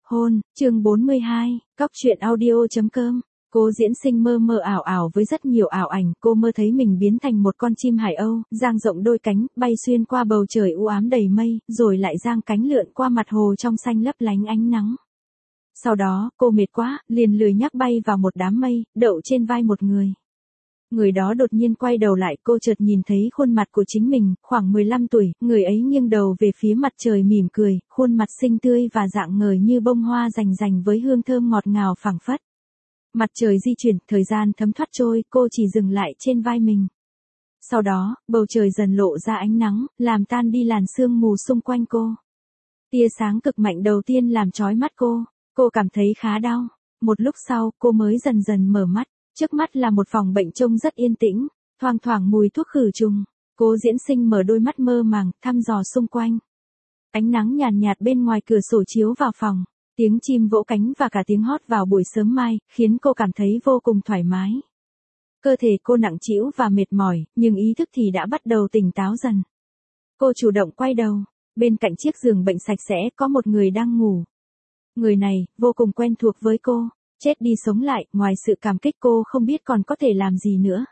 Hôn, chương 42, Cóc truyện audio.com. Cô Diễn Sinh mơ mơ ảo ảo với rất nhiều ảo ảnh, cô mơ thấy mình biến thành một con chim hải âu, dang rộng đôi cánh, bay xuyên qua bầu trời u ám đầy mây, rồi lại dang cánh lượn qua mặt hồ trong xanh lấp lánh ánh nắng. Sau đó, cô mệt quá, liền lười nhác bay vào một đám mây, đậu trên vai một người. Người đó đột nhiên quay đầu lại, cô chợt nhìn thấy khuôn mặt của chính mình, khoảng 15 tuổi, người ấy nghiêng đầu về phía mặt trời mỉm cười, khuôn mặt xinh tươi và rạng ngời như bông hoa rành rành với hương thơm ngọt ngào phảng phất. Mặt trời di chuyển, thời gian thấm thoát trôi, cô chỉ dừng lại trên vai mình. Sau đó, bầu trời dần lộ ra ánh nắng, làm tan đi làn sương mù xung quanh cô. Tia sáng cực mạnh đầu tiên làm chói mắt cô cảm thấy khá đau. Một lúc sau, cô mới dần dần mở mắt. Trước mắt là một phòng bệnh trông rất yên tĩnh, thoang thoảng mùi thuốc khử trùng. Cô Diễn Sinh mở đôi mắt mơ màng, thăm dò xung quanh. Ánh nắng nhàn nhạt bên ngoài cửa sổ chiếu vào phòng, tiếng chim vỗ cánh và cả tiếng hót vào buổi sớm mai, khiến cô cảm thấy vô cùng thoải mái. Cơ thể cô nặng trĩu và mệt mỏi, nhưng ý thức thì đã bắt đầu tỉnh táo dần. Cô chủ động quay đầu, bên cạnh chiếc giường bệnh sạch sẽ có một người đang ngủ. Người này, vô cùng quen thuộc với cô. Chết đi sống lại, ngoài sự cảm kích cô không biết còn có thể làm gì nữa.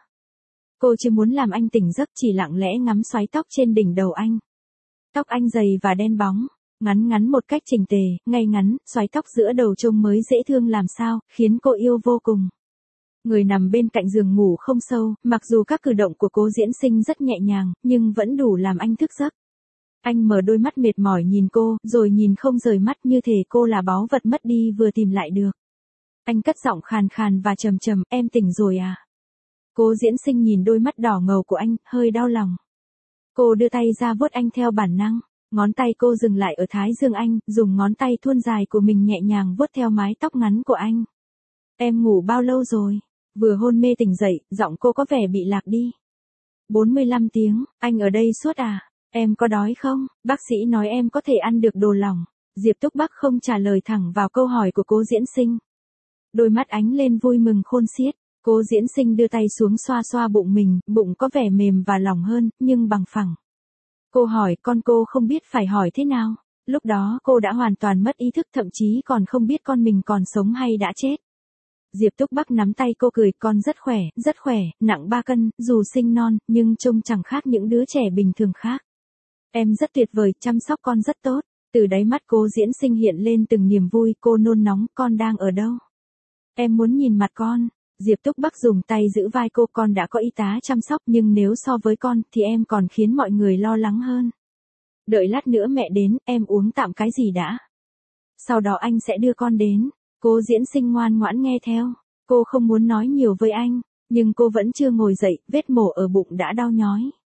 Cô chỉ muốn làm anh tỉnh giấc, chỉ lặng lẽ ngắm xoáy tóc trên đỉnh đầu anh. Tóc anh dày và đen bóng, ngắn ngắn một cách chỉnh tề, ngay ngắn, xoáy tóc giữa đầu trông mới dễ thương làm sao, khiến cô yêu vô cùng. Người nằm bên cạnh giường ngủ không sâu, mặc dù các cử động của cô Diễn Sinh rất nhẹ nhàng, nhưng vẫn đủ làm anh thức giấc. Anh mở đôi mắt mệt mỏi nhìn cô, rồi nhìn không rời mắt như thể cô là báu vật mất đi vừa tìm lại được. Anh cất giọng khàn khàn và trầm trầm, em tỉnh rồi à? Cô Diễn Sinh nhìn đôi mắt đỏ ngầu của anh, hơi đau lòng. Cô đưa tay ra vuốt anh theo bản năng, ngón tay cô dừng lại ở thái dương anh, dùng ngón tay thuôn dài của mình nhẹ nhàng vuốt theo mái tóc ngắn của anh. Em ngủ bao lâu rồi? Vừa hôn mê tỉnh dậy, giọng cô có vẻ bị lạc đi. 45 tiếng, anh ở đây suốt à? Em có đói không? Bác sĩ nói em có thể ăn được đồ lỏng. Diệp Túc Bắc không trả lời thẳng vào câu hỏi của cô Diễn Sinh. Đôi mắt ánh lên vui mừng khôn xiết, cô Diễn Sinh đưa tay xuống xoa xoa bụng mình, bụng có vẻ mềm và lỏng hơn, nhưng bằng phẳng. Cô hỏi, cô không biết phải hỏi thế nào. Lúc đó cô đã hoàn toàn mất ý thức, thậm chí còn không biết con mình còn sống hay đã chết. Diệp Túc Bắc nắm tay cô cười, con rất khỏe, nặng 3 cân, dù sinh non, nhưng trông chẳng khác những đứa trẻ bình thường khác. Em rất tuyệt vời, chăm sóc con rất tốt. Từ đáy mắt cô Diễn Sinh hiện lên từng niềm vui, cô nôn nóng, con đang ở đâu? Em muốn nhìn mặt con. Diệp Túc Bắc dùng tay giữ vai cô, con đã có y tá chăm sóc, nhưng nếu so với con, thì em còn khiến mọi người lo lắng hơn. Đợi lát nữa mẹ đến, em uống tạm cái gì đã. Sau đó anh sẽ đưa con đến. Cô Diễn Sinh ngoan ngoãn nghe theo. Cô không muốn nói nhiều với anh, nhưng cô vẫn chưa ngồi dậy, vết mổ ở bụng đã đau nhói.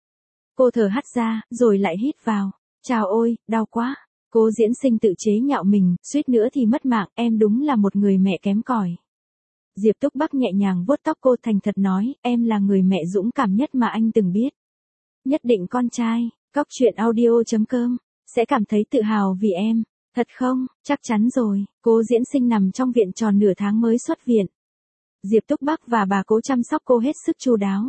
Cô thở hắt ra, rồi lại hít vào. Chào ôi, đau quá. Cô Diễn Sinh tự chế nhạo mình, suýt nữa thì mất mạng, em đúng là một người mẹ kém cỏi. Diệp Túc Bắc nhẹ nhàng vuốt tóc cô, thành thật nói, em là người mẹ dũng cảm nhất mà anh từng biết. Nhất định con trai, Cóc truyện audio.com, sẽ cảm thấy tự hào vì em. Thật không? Chắc chắn rồi. Cô Diễn Sinh nằm trong viện tròn nửa tháng mới xuất viện. Diệp Túc Bắc và bà cố chăm sóc cô hết sức chu đáo.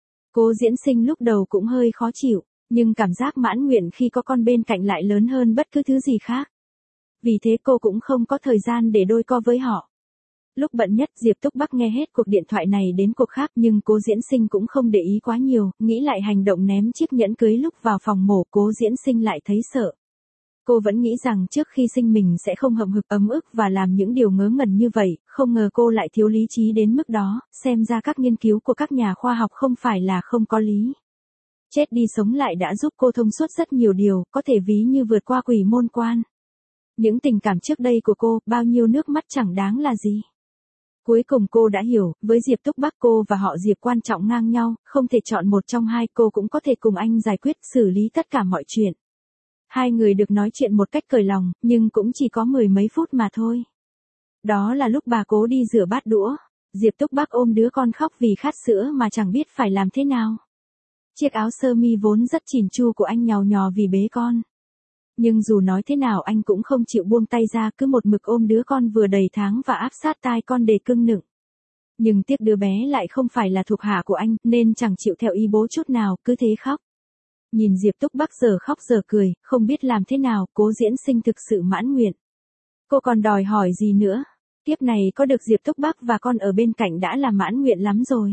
Cô Diễn Sinh lúc đầu cũng hơi khó chịu, nhưng cảm giác mãn nguyện khi có con bên cạnh lại lớn hơn bất cứ thứ gì khác. Vì thế cô cũng không có thời gian để đôi co với họ. Lúc bận nhất, Diệp Túc Bắc nghe hết cuộc điện thoại này đến cuộc khác, nhưng cô Diễn Sinh cũng không để ý quá nhiều, nghĩ lại hành động ném chiếc nhẫn cưới lúc vào phòng mổ, cô Diễn Sinh lại thấy sợ. Cô vẫn nghĩ rằng trước khi sinh mình sẽ không hậm hực ấm ức và làm những điều ngớ ngẩn như vậy, không ngờ cô lại thiếu lý trí đến mức đó, xem ra các nghiên cứu của các nhà khoa học không phải là không có lý. Chết đi sống lại đã giúp cô thông suốt rất nhiều điều, có thể ví như vượt qua quỷ môn quan. Những tình cảm trước đây của cô, bao nhiêu nước mắt chẳng đáng là gì. Cuối cùng cô đã hiểu, với Diệp Túc Bắc cô và họ Diệp quan trọng ngang nhau, không thể chọn một trong hai, cô cũng có thể cùng anh giải quyết, xử lý tất cả mọi chuyện. Hai người được nói chuyện một cách cởi lòng, nhưng cũng chỉ có 10 mấy phút mà thôi. Đó là lúc bà cố đi rửa bát đũa. Diệp Túc Bắc ôm đứa con khóc vì khát sữa mà chẳng biết phải làm thế nào. Chiếc áo sơ mi vốn rất chỉn chu của anh nhàu nhò vì bế con. Nhưng dù nói thế nào anh cũng không chịu buông tay ra, cứ một mực ôm đứa con vừa đầy tháng và áp sát tai con để cưng nựng. Nhưng tiếc đứa bé lại không phải là thuộc hạ của anh, nên chẳng chịu theo ý bố chút nào, cứ thế khóc. Nhìn Diệp Túc Bắc giờ khóc giờ cười, không biết làm thế nào, cô Diễn Sinh thực sự mãn nguyện. Cô còn đòi hỏi gì nữa? Tiếp này có được Diệp Túc Bắc và con ở bên cạnh đã là mãn nguyện lắm rồi.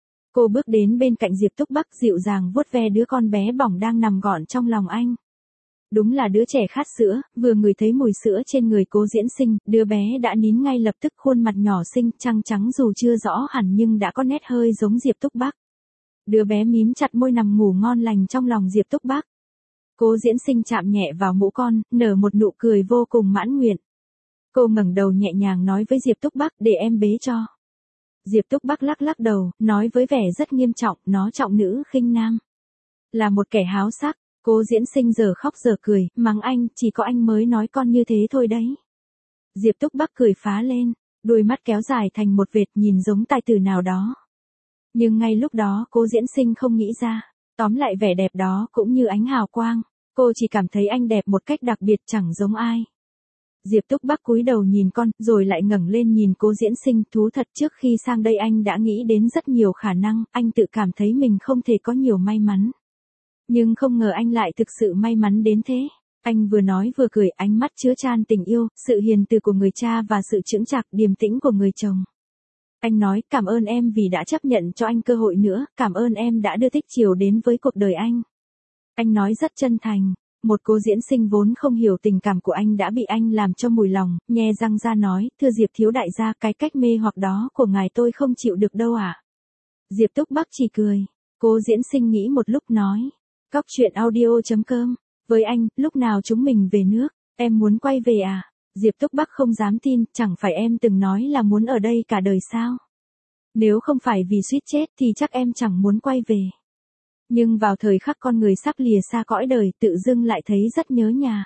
Cô bước đến bên cạnh Diệp Túc Bắc dịu dàng vuốt ve đứa con bé bỏng đang nằm gọn trong lòng anh. Đúng là đứa trẻ khát sữa, vừa ngửi thấy mùi sữa trên người Cố Diễn Sinh, đứa bé đã nín ngay lập tức, khuôn mặt nhỏ xinh, trăng trắng dù chưa rõ hẳn nhưng đã có nét hơi giống Diệp Túc Bắc. Đứa bé mím chặt môi nằm ngủ ngon lành trong lòng Diệp Túc Bắc. Cố Diễn Sinh chạm nhẹ vào mũ con, nở một nụ cười vô cùng mãn nguyện. Cô ngẩng đầu nhẹ nhàng nói với Diệp Túc Bắc, để em bế cho. Diệp Túc Bắc lắc lắc đầu, nói với vẻ rất nghiêm trọng, nó trọng nữ khinh nam. Là một kẻ háo sắc. Cố Diễn Sinh giờ khóc giờ cười, mắng anh, chỉ có anh mới nói con như thế thôi đấy. Diệp Túc Bắc cười phá lên, đôi mắt kéo dài thành một vệt nhìn giống tài tử nào đó. Nhưng ngay lúc đó Cố Diễn Sinh không nghĩ ra, tóm lại vẻ đẹp đó cũng như ánh hào quang, cô chỉ cảm thấy anh đẹp một cách đặc biệt chẳng giống ai. Diệp Túc Bắc cúi đầu nhìn con, rồi lại ngẩng lên nhìn Cố Diễn Sinh, thú thật trước khi sang đây anh đã nghĩ đến rất nhiều khả năng, anh tự cảm thấy mình không thể có nhiều may mắn. Nhưng không ngờ anh lại thực sự may mắn đến thế. Anh vừa nói vừa cười, ánh mắt chứa chan tình yêu, sự hiền từ của người cha và sự chững chạc điềm tĩnh của người chồng. Anh nói, cảm ơn em vì đã chấp nhận cho anh cơ hội nữa, cảm ơn em đã đưa Thích Chiều đến với cuộc đời anh. Anh nói rất chân thành. Một Cố Diễn Sinh vốn không hiểu tình cảm của anh đã bị anh làm cho mùi lòng, nhe răng ra nói, thưa Diệp thiếu đại gia, cái cách mê hoặc đó của ngài tôi không chịu được đâu ạ. Diệp Túc Bắc chỉ cười. Cố Diễn Sinh nghĩ một lúc nói. Cóc truyện audio.com, với anh, lúc nào chúng mình về nước, em muốn quay về à? Diệp Túc Bắc không dám tin, chẳng phải em từng nói là muốn ở đây cả đời sao? Nếu không phải vì suýt chết thì chắc em chẳng muốn quay về. Nhưng vào thời khắc con người sắp lìa xa cõi đời, tự dưng lại thấy rất nhớ nhà.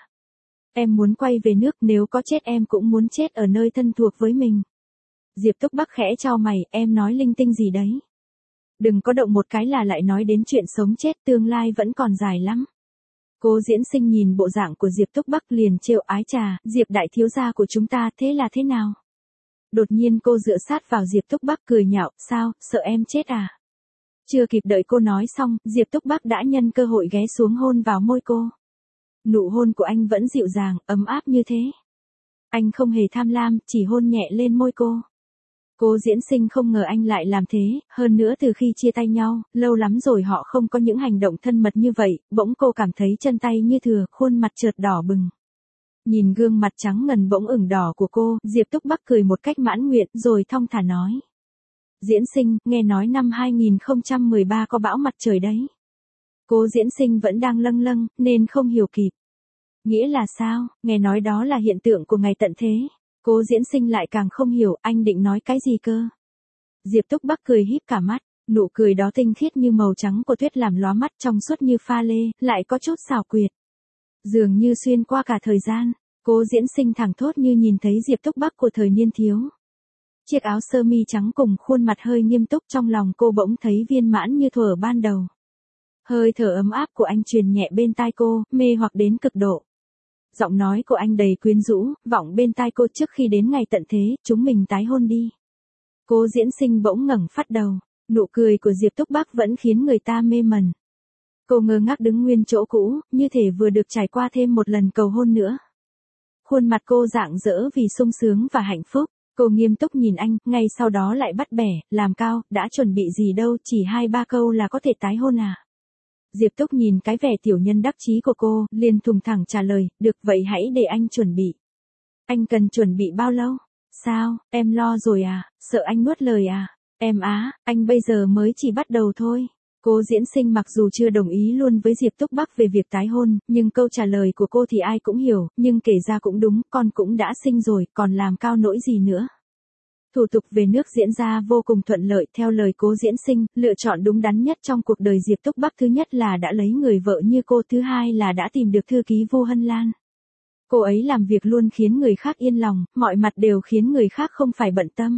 Em muốn quay về nước, nếu có chết em cũng muốn chết ở nơi thân thuộc với mình. Diệp Túc Bắc khẽ chau mày, em nói linh tinh gì đấy? Đừng có động một cái là lại nói đến chuyện sống chết, tương lai vẫn còn dài lắm. Cố Diễn Sinh nhìn bộ dạng của Diệp Túc Bắc liền trêu, ái trà, Diệp đại thiếu gia của chúng ta thế là thế nào? Đột nhiên cô dựa sát vào Diệp Túc Bắc cười nhạo, sao, sợ em chết à? Chưa kịp đợi cô nói xong, Diệp Túc Bắc đã nhân cơ hội ghé xuống hôn vào môi cô. Nụ hôn của anh vẫn dịu dàng, ấm áp như thế. Anh không hề tham lam, chỉ hôn nhẹ lên môi cô. Cố Diễn Sinh không ngờ anh lại làm thế, hơn nữa từ khi chia tay nhau, lâu lắm rồi họ không có những hành động thân mật như vậy, bỗng cô cảm thấy chân tay như thừa, khuôn mặt chợt đỏ bừng. Nhìn gương mặt trắng ngần bỗng ửng đỏ của cô, Diệp Túc Bắc cười một cách mãn nguyện, rồi thong thả nói. Diễn Sinh, nghe nói năm 2013 có bão mặt trời đấy. Cố Diễn Sinh vẫn đang lâng lâng, nên không hiểu kịp. Nghĩa là sao, nghe nói đó là hiện tượng của ngày tận thế. Cố Diễn Sinh lại càng không hiểu, anh định nói cái gì cơ. Diệp Túc Bắc cười híp cả mắt, nụ cười đó tinh khiết như màu trắng của tuyết làm lóa mắt, trong suốt như pha lê, lại có chút xảo quyệt. Dường như xuyên qua cả thời gian, Cố Diễn Sinh thẳng thốt như nhìn thấy Diệp Túc Bắc của thời niên thiếu. Chiếc áo sơ mi trắng cùng khuôn mặt hơi nghiêm túc, trong lòng cô bỗng thấy viên mãn như thuở ban đầu. Hơi thở ấm áp của anh truyền nhẹ bên tai cô, mê hoặc đến cực độ. Giọng nói của anh đầy quyến rũ, vọng bên tai cô, trước khi đến ngày tận thế, chúng mình tái hôn đi. Cố Diễn Sinh bỗng ngẩng phát đầu, nụ cười của Diệp Túc Bắc vẫn khiến người ta mê mẩn. Cô ngơ ngác đứng nguyên chỗ cũ, như thể vừa được trải qua thêm một lần cầu hôn nữa. Khuôn mặt cô rạng rỡ vì sung sướng và hạnh phúc. Cô nghiêm túc nhìn anh, ngay sau đó lại bắt bẻ, làm cao, đã chuẩn bị gì đâu, chỉ 2-3 câu là có thể tái hôn à. Diệp Túc nhìn cái vẻ tiểu nhân đắc chí của cô, liền thùng thẳng trả lời, được vậy hãy để anh chuẩn bị. Anh cần chuẩn bị bao lâu? Sao, em lo rồi à, sợ anh nuốt lời à? Em á, anh bây giờ mới chỉ bắt đầu thôi. Cố Diễn Sinh mặc dù chưa đồng ý luôn với Diệp Túc Bắc về việc tái hôn, nhưng câu trả lời của cô thì ai cũng hiểu, nhưng kể ra cũng đúng, con cũng đã sinh rồi, còn làm cao nỗi gì nữa. Thủ tục về nước diễn ra vô cùng thuận lợi, theo lời Cố Diễn Sinh, lựa chọn đúng đắn nhất trong cuộc đời Diệp Túc Bắc thứ nhất là đã lấy người vợ như cô, thứ hai là đã tìm được thư ký Vu Hân Lan. Cô ấy làm việc luôn khiến người khác yên lòng, mọi mặt đều khiến người khác không phải bận tâm.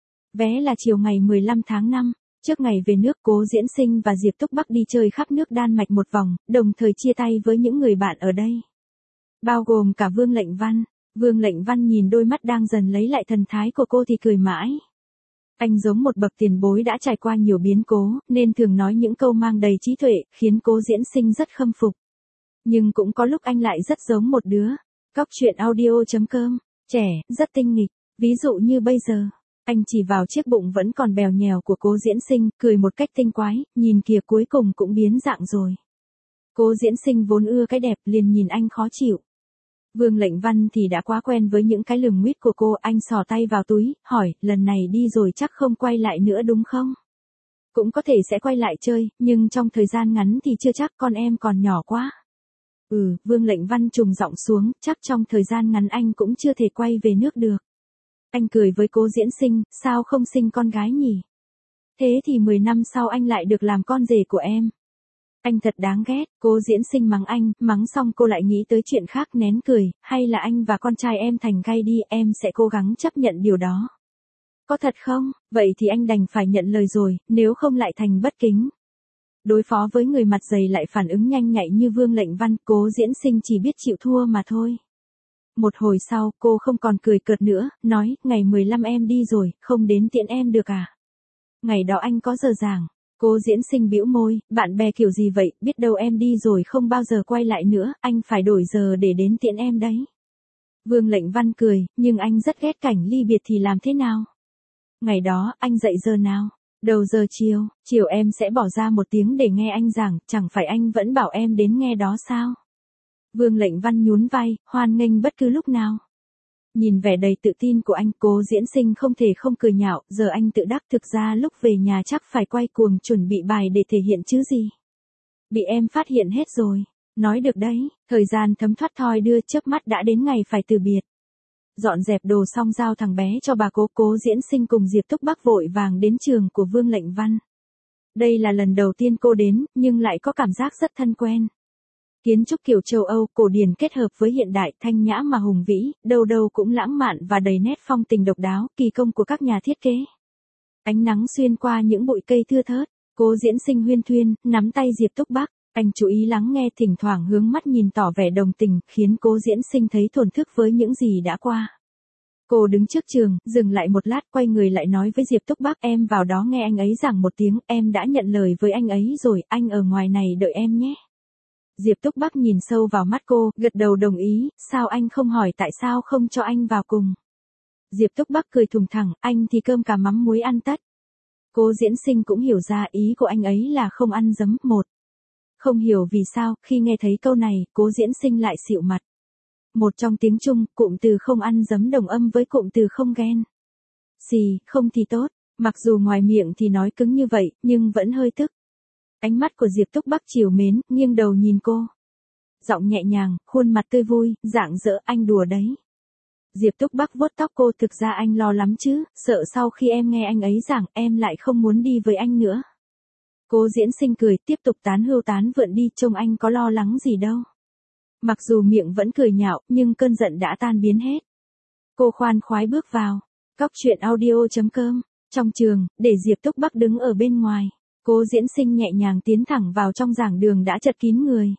Vé là chiều ngày 15 tháng 5. Trước ngày về nước, Cố Diễn Sinh và Diệp Túc Bắc đi chơi khắp nước Đan Mạch một vòng, đồng thời chia tay với những người bạn ở đây. Bao gồm cả Vương Lệnh Văn. Vương Lệnh Văn nhìn đôi mắt đang dần lấy lại thần thái của cô thì cười mãi. Anh giống một bậc tiền bối đã trải qua nhiều biến cố, nên thường nói những câu mang đầy trí tuệ, khiến Cố Diễn Sinh rất khâm phục. Nhưng cũng có lúc anh lại rất giống một đứa. Cóc truyện audio.com Trẻ, rất tinh nghịch, ví dụ như bây giờ. Anh chỉ vào chiếc bụng vẫn còn bèo nhèo của Cố Diễn Sinh, cười một cách tinh quái, nhìn kìa cuối cùng cũng biến dạng rồi. Cố Diễn Sinh vốn ưa cái đẹp liền nhìn anh khó chịu. Vương Lệnh Văn thì đã quá quen với những cái lườm nguýt của cô, anh xò tay vào túi, hỏi, lần này đi rồi chắc không quay lại nữa đúng không? Cũng có thể sẽ quay lại chơi, nhưng trong thời gian ngắn thì chưa chắc, con em còn nhỏ quá. Vương Lệnh Văn trùng giọng xuống, chắc trong thời gian ngắn anh cũng chưa thể quay về nước được. Anh cười với Cố Diễn Sinh, sao không sinh con gái nhỉ? Thế thì 10 năm sau anh lại được làm con rể của em. Anh thật đáng ghét, Cố Diễn Sinh mắng anh, mắng xong cô lại nghĩ tới chuyện khác nén cười, hay là anh và con trai em thành gay đi, em sẽ cố gắng chấp nhận điều đó. Có thật không? Vậy thì anh đành phải nhận lời rồi, nếu không lại thành bất kính. Đối phó với người mặt dày lại phản ứng nhanh nhạy như Vương Lệnh Văn, Cố Diễn Sinh chỉ biết chịu thua mà thôi. Một hồi sau, cô không còn cười cợt nữa, nói, ngày 15 em đi rồi, không đến tiễn em được à? Ngày đó anh có giờ giảng. Cố Diễn Sinh bĩu môi, bạn bè kiểu gì vậy, biết đâu em đi rồi không bao giờ quay lại nữa, anh phải đổi giờ để đến tiễn em đấy. Vương Lệnh Văn cười, nhưng anh rất ghét cảnh ly biệt thì làm thế nào? Ngày đó, anh dậy giờ nào? Đầu giờ chiều em sẽ bỏ ra 1 tiếng để nghe anh giảng, chẳng phải anh vẫn bảo em đến nghe đó sao? Vương Lệnh Văn nhún vai, hoan nghênh bất cứ lúc nào. Nhìn vẻ đầy tự tin của anh, Cố Diễn Sinh không thể không cười nhạo, giờ anh tự đắc thực ra lúc về nhà chắc phải quay cuồng chuẩn bị bài để thể hiện chứ gì. Bị em phát hiện hết rồi, nói được đấy, thời gian thấm thoát thoi đưa, chớp mắt đã đến ngày phải từ biệt. Dọn dẹp đồ xong giao thằng bé cho bà Cố Diễn Sinh cùng Diệp Túc Bắc vội vàng đến trường của Vương Lệnh Văn. Đây là lần đầu tiên cô đến, nhưng lại có cảm giác rất thân quen. Kiến trúc kiểu châu Âu cổ điển kết hợp với hiện đại, thanh nhã mà hùng vĩ, đâu đâu cũng lãng mạn và đầy nét phong tình độc đáo, kỳ công của các nhà thiết kế. Ánh nắng xuyên qua những bụi cây thưa thớt, Cố Diễn Sinh huyên thuyên, nắm tay Diệp Túc Bắc, anh chú ý lắng nghe, thỉnh thoảng hướng mắt nhìn tỏ vẻ đồng tình, khiến Cố Diễn Sinh thấy thổn thức với những gì đã qua. Cô đứng trước trường, dừng lại một lát, quay người lại nói với Diệp Túc Bắc, em vào đó nghe anh ấy giảng 1 tiếng, em đã nhận lời với anh ấy rồi, anh ở ngoài này đợi em nhé. Diệp Túc Bắc nhìn sâu vào mắt cô, gật đầu đồng ý, sao anh không hỏi tại sao không cho anh vào cùng? Diệp Túc Bắc cười thùng thẳng, anh thì cơm cà mắm muối ăn tất. Cố Diễn Sinh cũng hiểu ra ý của anh ấy là không ăn giấm. Không hiểu vì sao, khi nghe thấy câu này, Cố Diễn Sinh lại xịu mặt. Một trong tiếng Trung, cụm từ không ăn giấm đồng âm với cụm từ không ghen. Không thì tốt, mặc dù ngoài miệng thì nói cứng như vậy, nhưng vẫn hơi tức. Ánh mắt của Diệp Túc Bắc trìu mến, nghiêng đầu nhìn cô. Giọng nhẹ nhàng, khuôn mặt tươi vui, rạng rỡ, anh đùa đấy. Diệp Túc Bắc vuốt tóc cô, thực ra anh lo lắm chứ, sợ sau khi em nghe anh ấy giảng, em lại không muốn đi với anh nữa. Cố Diễn Sinh cười, tiếp tục tán hưu tán vượn đi, trông anh có lo lắng gì đâu. Mặc dù miệng vẫn cười nhạo, nhưng cơn giận đã tan biến hết. Cô khoan khoái bước vào. Cóc truyện audio.com. Trong trường, để Diệp Túc Bắc đứng ở bên ngoài. Cố Diễn Sinh nhẹ nhàng tiến thẳng vào trong giảng đường đã chật kín người.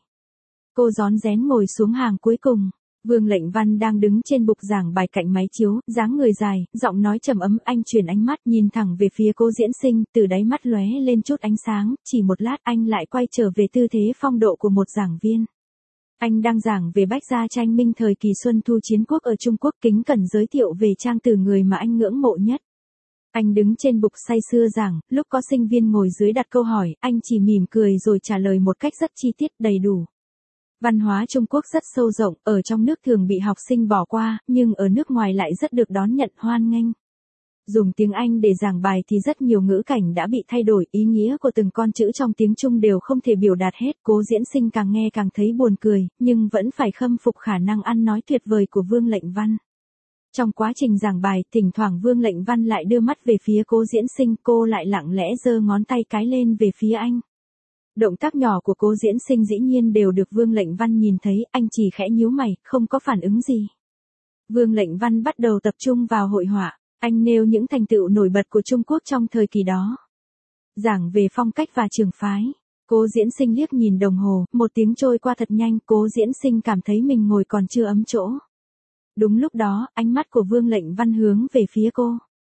Cô rón rén ngồi xuống hàng cuối cùng. Vương Lệnh Văn đang đứng trên bục giảng bài cạnh máy chiếu, dáng người dài, giọng nói trầm ấm, anh chuyển ánh mắt nhìn thẳng về phía Cố Diễn Sinh, từ đáy mắt lóe lên chút ánh sáng, chỉ một lát anh lại quay trở về tư thế phong độ của một giảng viên. Anh đang giảng về Bách gia tranh minh thời kỳ Xuân Thu chiến quốc ở Trung Quốc, kính cẩn giới thiệu về trang từ người mà anh ngưỡng mộ nhất. Anh đứng trên bục say sưa giảng, lúc có sinh viên ngồi dưới đặt câu hỏi, anh chỉ mỉm cười rồi trả lời một cách rất chi tiết, đầy đủ. Văn hóa Trung Quốc rất sâu rộng, ở trong nước thường bị học sinh bỏ qua, nhưng ở nước ngoài lại rất được đón nhận hoan nghênh. Dùng tiếng Anh để giảng bài thì rất nhiều ngữ cảnh đã bị thay đổi, ý nghĩa của từng con chữ trong tiếng Trung đều không thể biểu đạt hết. Cố Diễn Sinh càng nghe càng thấy buồn cười, nhưng vẫn phải khâm phục khả năng ăn nói tuyệt vời của Vương Lệnh Văn. Trong quá trình giảng bài, thỉnh thoảng Vương Lệnh Văn lại đưa mắt về phía Cố Diễn Sinh, cô lại lặng lẽ giơ ngón tay cái lên về phía anh. Động tác nhỏ của Cố Diễn Sinh dĩ nhiên đều được Vương Lệnh Văn nhìn thấy, anh chỉ khẽ nhíu mày, không có phản ứng gì. Vương Lệnh Văn bắt đầu tập trung vào hội họa, anh nêu những thành tựu nổi bật của Trung Quốc trong thời kỳ đó. Giảng về phong cách và trường phái. Cố Diễn Sinh liếc nhìn đồng hồ, 1 tiếng trôi qua thật nhanh, Cố Diễn Sinh cảm thấy mình ngồi còn chưa ấm chỗ. Đúng lúc đó, ánh mắt của Vương Lệnh Văn hướng về phía cô.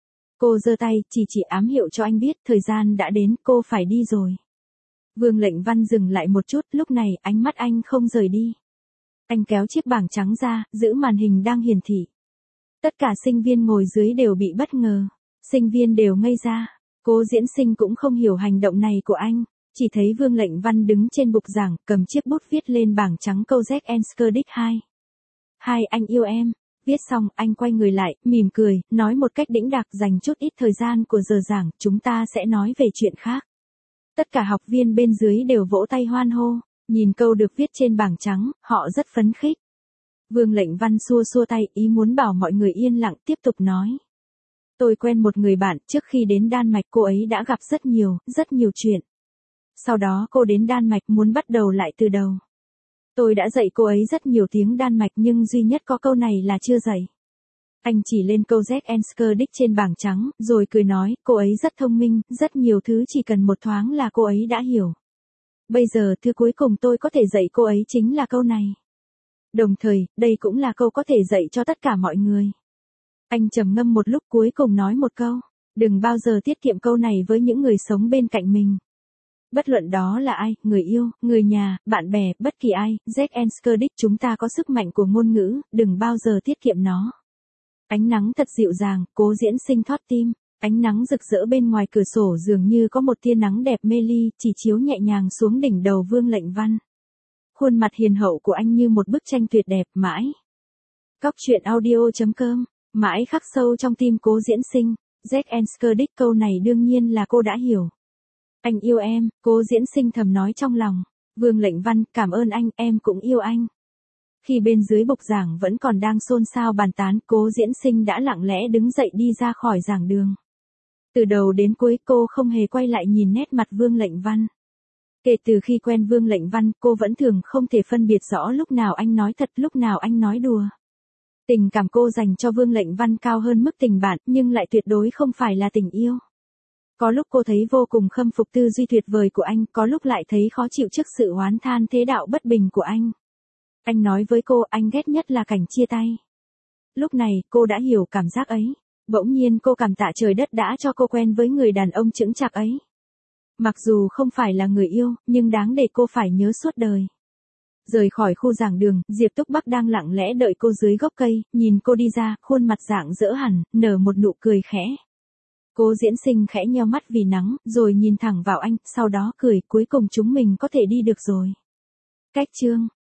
Cô giơ tay, chỉ ám hiệu cho anh biết, thời gian đã đến, cô phải đi rồi. Vương Lệnh Văn dừng lại một chút, lúc này, ánh mắt anh không rời đi. Anh kéo chiếc bảng trắng ra, giữ màn hình đang hiển thị. Tất cả sinh viên ngồi dưới đều bị bất ngờ. Sinh viên đều ngây ra. Cố Diễn Sinh cũng không hiểu hành động này của anh. Chỉ thấy Vương Lệnh Văn đứng trên bục giảng, cầm chiếc bút viết lên bảng trắng câu Jack and Skurdick 2. Hai anh yêu em. Viết xong, anh quay người lại, mỉm cười, nói một cách đĩnh đạc, dành chút ít thời gian của giờ giảng, chúng ta sẽ nói về chuyện khác. Tất cả học viên bên dưới đều vỗ tay hoan hô, nhìn câu được viết trên bảng trắng, họ rất phấn khích. Vương Lệnh Văn xua xua tay, ý muốn bảo mọi người yên lặng, tiếp tục nói. Tôi quen một người bạn, trước khi đến Đan Mạch cô ấy đã gặp rất nhiều chuyện. Sau đó cô đến Đan Mạch muốn bắt đầu lại từ đầu. Tôi đã dạy cô ấy rất nhiều tiếng Đan Mạch nhưng duy nhất có câu này là chưa dạy. Anh chỉ lên câu Jack and Skurdick trên bảng trắng, rồi cười nói, cô ấy rất thông minh, rất nhiều thứ chỉ cần một thoáng là cô ấy đã hiểu. Bây giờ thứ cuối cùng tôi có thể dạy cô ấy chính là câu này. Đồng thời, đây cũng là câu có thể dạy cho tất cả mọi người. Anh trầm ngâm một lúc cuối cùng nói một câu, đừng bao giờ tiết kiệm câu này với những người sống bên cạnh mình. Bất luận đó là ai, người yêu, người nhà, bạn bè, bất kỳ ai, Jack and Skurdick chúng ta có sức mạnh của ngôn ngữ, đừng bao giờ tiết kiệm nó. Ánh nắng thật dịu dàng, Cố Diễn Sinh thót tim, ánh nắng rực rỡ bên ngoài cửa sổ dường như có một tia nắng đẹp mê ly, chỉ chiếu nhẹ nhàng xuống đỉnh đầu Vương Lệnh Văn. Khuôn mặt hiền hậu của anh như một bức tranh tuyệt đẹp mãi. Cóc truyện audio.com, mãi khắc sâu trong tim Cố Diễn Sinh, Jack and Skurdick câu này đương nhiên là cô đã hiểu. Anh yêu em, Cố Diễn Sinh thầm nói trong lòng. Vương Lệnh Văn, cảm ơn anh, em cũng yêu anh. Khi bên dưới bục giảng vẫn còn đang xôn xao bàn tán, Cố Diễn Sinh đã lặng lẽ đứng dậy đi ra khỏi giảng đường. Từ đầu đến cuối cô không hề quay lại nhìn nét mặt Vương Lệnh Văn. Kể từ khi quen Vương Lệnh Văn, cô vẫn thường không thể phân biệt rõ lúc nào anh nói thật, lúc nào anh nói đùa. Tình cảm cô dành cho Vương Lệnh Văn cao hơn mức tình bạn, nhưng lại tuyệt đối không phải là tình yêu. Có lúc cô thấy vô cùng khâm phục tư duy tuyệt vời của anh, có lúc lại thấy khó chịu trước sự oán than thế đạo bất bình của anh. Anh nói với cô, anh ghét nhất là cảnh chia tay. Lúc này, cô đã hiểu cảm giác ấy. Bỗng nhiên cô cảm tạ trời đất đã cho cô quen với người đàn ông chững chạc ấy. Mặc dù không phải là người yêu, nhưng đáng để cô phải nhớ suốt đời. Rời khỏi khu giảng đường, Diệp Túc Bắc đang lặng lẽ đợi cô dưới gốc cây, nhìn cô đi ra, khuôn mặt rạng rỡ hẳn, nở một nụ cười khẽ. Cố Diễn Sinh khẽ nheo mắt vì nắng, rồi nhìn thẳng vào anh, sau đó cười, cuối cùng chúng mình có thể đi được rồi. Cách chương